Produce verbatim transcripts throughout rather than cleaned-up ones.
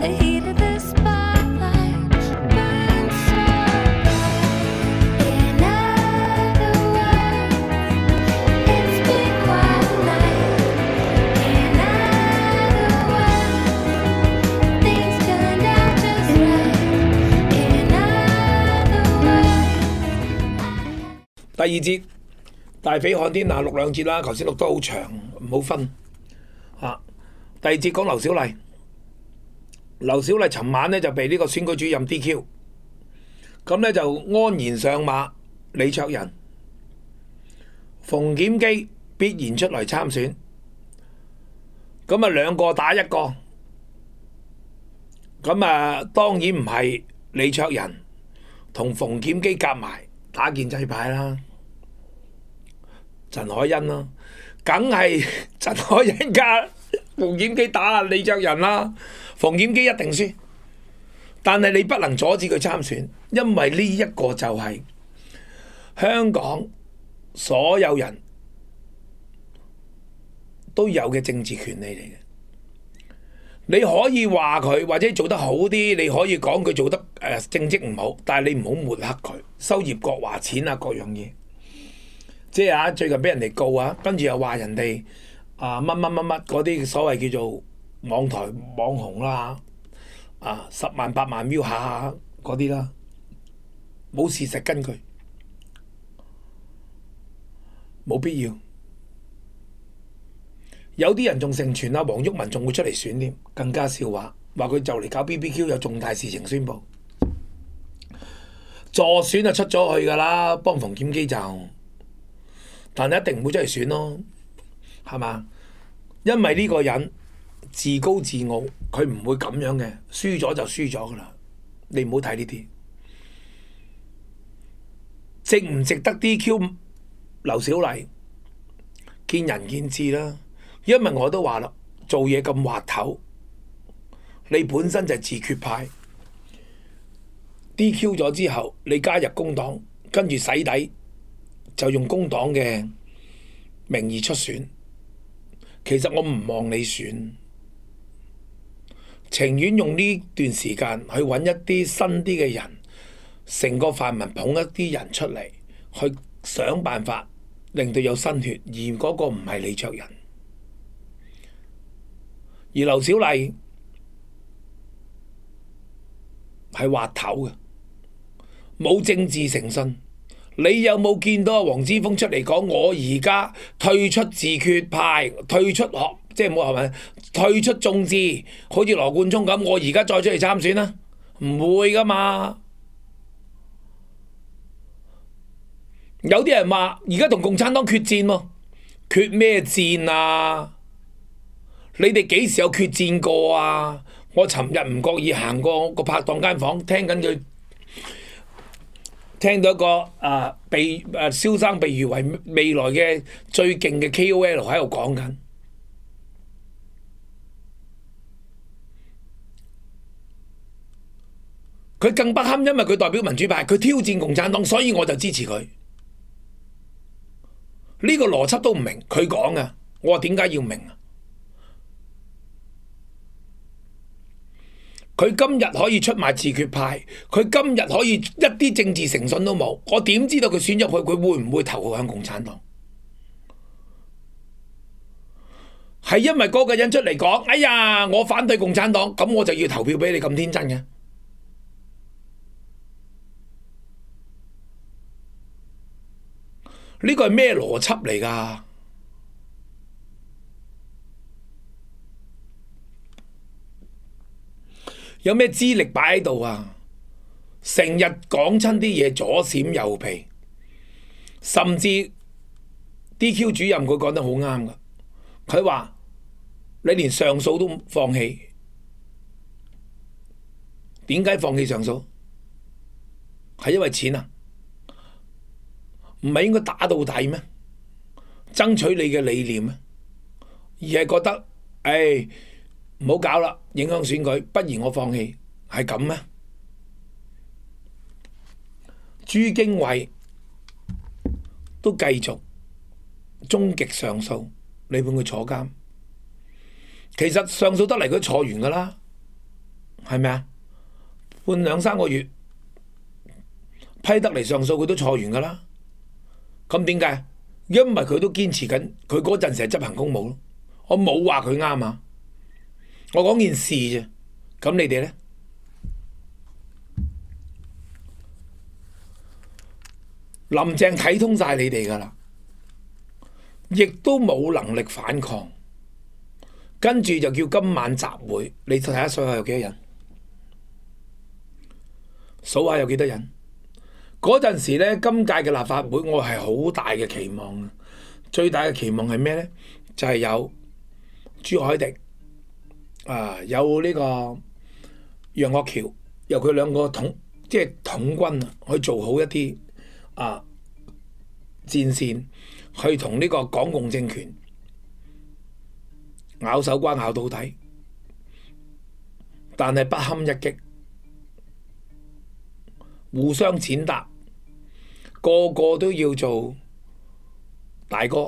第二節大匪看天下錄兩節啦，頭先錄得好長，唔好分啊。第二節講劉小麗，劉小麗尋晚咧就被呢個選舉主任 D Q， 咁咧就安然上馬李卓人、馮檢基必然出嚟參選，咁啊兩個打一個，咁啊當然唔係李卓人同馮檢基夾埋打建制派啦，陳凱欣啦，梗係陳凱欣加馮檢基打李卓人啦，馮檢基一定輸，但係你不能阻止佢參選，因為呢一個就係香港所有人都有嘅政治權利嚟嘅。你可以話佢或者做得好啲，你可以講佢做得誒、呃、政績唔好，但係你唔好抹黑佢，收葉國華錢啊各樣嘢。即係啊，最近俾人哋告啊，跟住又話人哋啊乜乜乜乜嗰啲所謂叫做網台網紅啦，啊十萬八萬 view 下下嗰啲啦，冇事實根據，冇必要。有啲人仲盛傳啊，黃毓民仲會出嚟選添，更加笑話，話佢就嚟搞 B B Q 有重大事情宣佈，助選就出咗去㗎啦，幫馮檢基就，但係一定唔會出嚟選咯，係嘛？因為呢個人自高自傲，佢唔會咁樣嘅，輸咗就輸咗㗎啦，你唔好睇呢啲，值唔值得 D Q 劉小麗，見仁見智啦。因為我都話啦，做嘢咁滑頭，你本身就係自決派 ，D Q 咗之後，你加入工黨，跟住洗底，就用工黨嘅名義出選。其實我唔望你選，情願用呢段時間去揾一啲新啲嘅人，成個泛民捧一啲人出嚟，去想辦法令到有新血，而嗰個唔係李卓人。而劉小麗係滑頭嘅，冇政治誠信。你有冇見到黃之鋒出嚟講？我而家退出自決派，退出學，即係冇係咪？退出眾志，好似羅冠聰咁，我而家再出嚟參選啦？唔會噶嘛。有啲人話而家同共產黨決戰喎，決咩戰啊？你哋幾時有決戰過啊？我尋日唔覺意行過個拍檔間房，聽緊佢，聽到一個啊被啊蕭生被譽為未來嘅最勁嘅 K O L 喺度講緊，佢更不堪，因為佢代表民主派，佢挑戰共產黨，所以我就支持佢。呢個邏輯都唔明，佢講嘅，我話點解要明啊？佢今日可以出賣自決派，佢今日可以一啲政治誠信都冇，我點知道佢選入去佢會唔會投向共產黨？係因為嗰個人出嚟講，哎呀，我反對共產黨，咁我就要投票俾你，咁天真嘅？呢個係咩邏輯嚟㗎？有咩資歷擺喺度啊？成日講親啲嘢左閃右避，甚至 D Q 主任佢講得好啱㗎。佢話你連上訴都放棄，點解放棄上訴？係因為錢啊？唔係應該打到底咩？爭取你嘅理念咩？而係覺得，誒，唔好搞啦，影響選舉，不如我放棄，係咁咩？朱經緯都繼續終極上訴，你判佢坐監。其實上訴得嚟佢坐完噶啦， 係咪啊？判兩三個月，批得嚟上訴佢都坐完㗎啦。咁點解？因為佢都堅持緊，佢嗰陣時係執行公務咯。我冇話佢啱啊，我講件事啫。咁你哋呢？林鄭睇通晒你哋㗎啦，亦都冇能力反抗，跟住就叫今晚集會。你睇下數下有幾多人？數下有幾多人？嗰陣時呢，今屆嘅立法會我係好大嘅期望，最大嘅期望係咩呢？就係、是、有朱凱廸啊，有呢個楊岳橋，由佢兩個統即係統軍去做好一啲啊戰線，去同呢個港共政權咬手瓜咬到底，但係不堪一擊，互相踐踏，個個都要做大哥，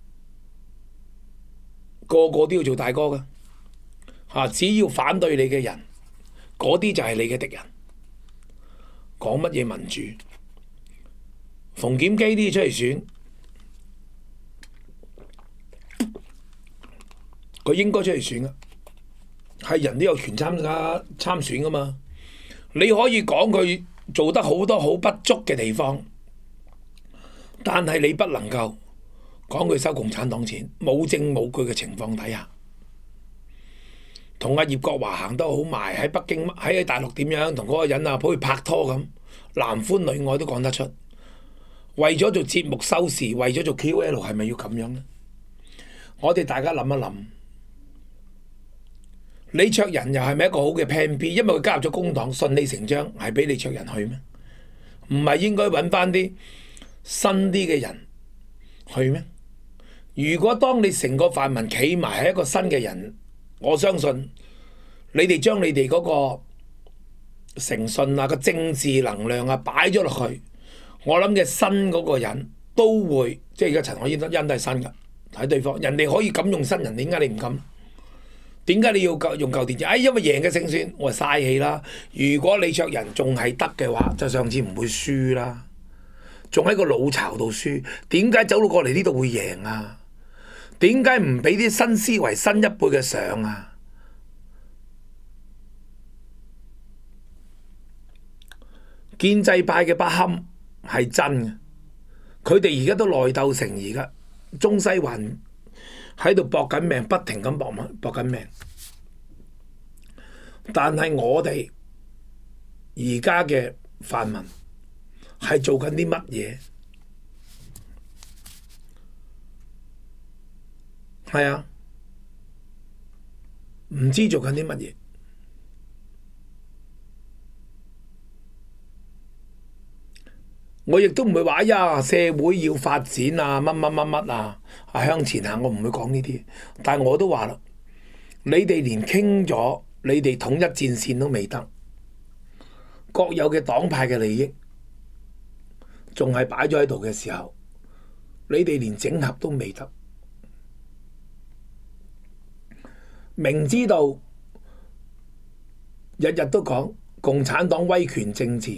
個個都要做大哥嘅嚇。只要反對你嘅人，嗰啲就係你嘅敵人。講乜嘢民主？馮檢基啲出嚟選，佢應該出嚟選嘅，係人都有權參加參選噶嘛。你可以講佢做得好多好不足嘅地方，但係你不能夠講佢收共產黨錢，冇證冇據嘅情況底下，同阿葉國華行得好埋，喺北京喺大陸點樣同嗰個人啊，好似拍拖咁，男歡女愛都講得出。為咗做節目收視，為咗做 K O L， 係咪要咁樣呢？我哋大家諗一諗，李卓人又係咪一個好嘅 Plan B？ 因為佢加入咗工黨，順理成章係俾李卓人去咩？唔係應該揾翻啲新啲嘅人去咩？如果當你成個泛民企埋係一個新嘅人，我相信你哋將你哋嗰個誠信啊、個政治能量啊擺咗落去。我諗嘅新嗰個人都會，即係而家陳凱欣都係新㗎，睇對方，人哋可以咁用新人，點解你唔敢？點解你要用舊電視？哎，因為贏嘅勝算，我話嘥氣啦。如果李卓人仲係得嘅話，就上次唔會輸啦。仲喺個老巢度輸，點解走到過嚟呢度會贏啊？點解唔俾啲新思維、新一輩嘅上啊？建制派嘅不堪係真嘅，佢哋而家都內鬥成，而家中西環喺度搏緊命，不停咁搏搏緊命。但係我哋而家嘅泛民係做緊啲乜嘢？係啊，唔知做緊啲乜嘢。我亦都唔會話哎呀，社會要發展啊，乜乜乜乜啊，啊向前行，我唔會講呢啲。但係我都話啦，你哋連傾咗，你哋統一戰線都未得，各有嘅黨派嘅利益仲係擺咗喺度嘅時候，你哋連整合都未得。明知道日日都講共產黨威權政治，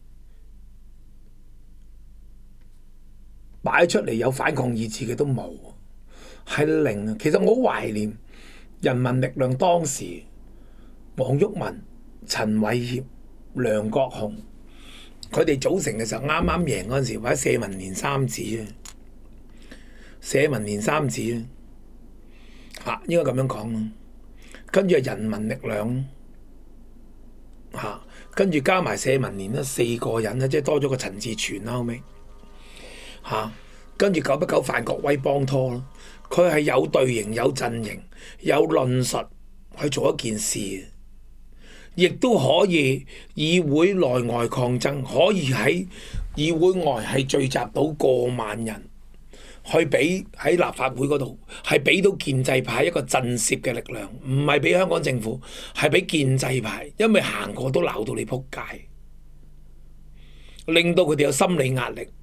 擺出嚟有反抗意志嘅都冇，係零啊！其實我好懷念人民力量當時黃毓民、陳偉業、梁國雄佢哋組成嘅時候，啱啱贏嗰陣時，或者社民連三子啊，社民連三子啊，嚇應該咁樣講咯。跟住係人民力量嚇，跟住加埋社民連啦，四個人啦，即係多咗個陳志全啦，後尾。嚇、啊，跟住久不久范國威幫拖咯，佢係有隊形、有陣營、有論述去做一件事，亦都可以議會內外抗爭，可以喺議會外係聚集到過萬人，去俾喺立法會嗰度係俾到建制派一個震懾嘅力量，唔係俾香港政府，係俾建制派，因為行過都鬧到你仆街，令到佢哋有心理壓力。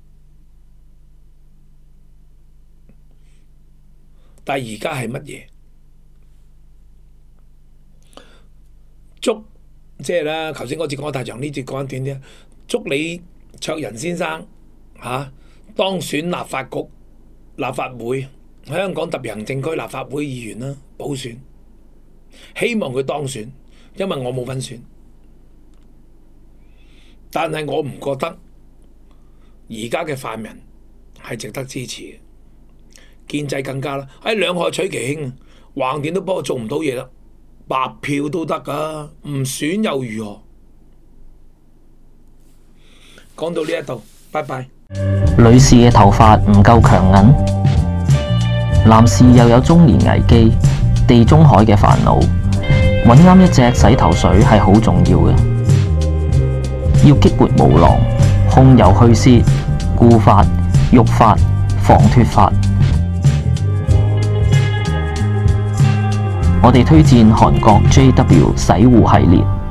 但係而家係乜嘢？捉即係啦，頭先嗰節講得太長，呢節講短啲。祝李卓人先生嚇、啊、當選立法局、立法會香港特別行政區立法會議員啦，補選。希望佢當選，因為我冇份選。但係我唔覺得而家嘅泛民係值得支持嘅，建制更加啦。喺兩害取其輕，橫掂都幫我做唔到嘢啦，白票都得㗎，唔選又如何？講到呢一度，拜拜。 女士嘅頭髮唔夠強韌，男士又有中年危機、地中海嘅煩惱，揾啱一隻洗頭水係好重要嘅。要激活毛囊、控油去屑、固髮、育髮、防脫髮。我哋推薦韓國 J W 洗護系列。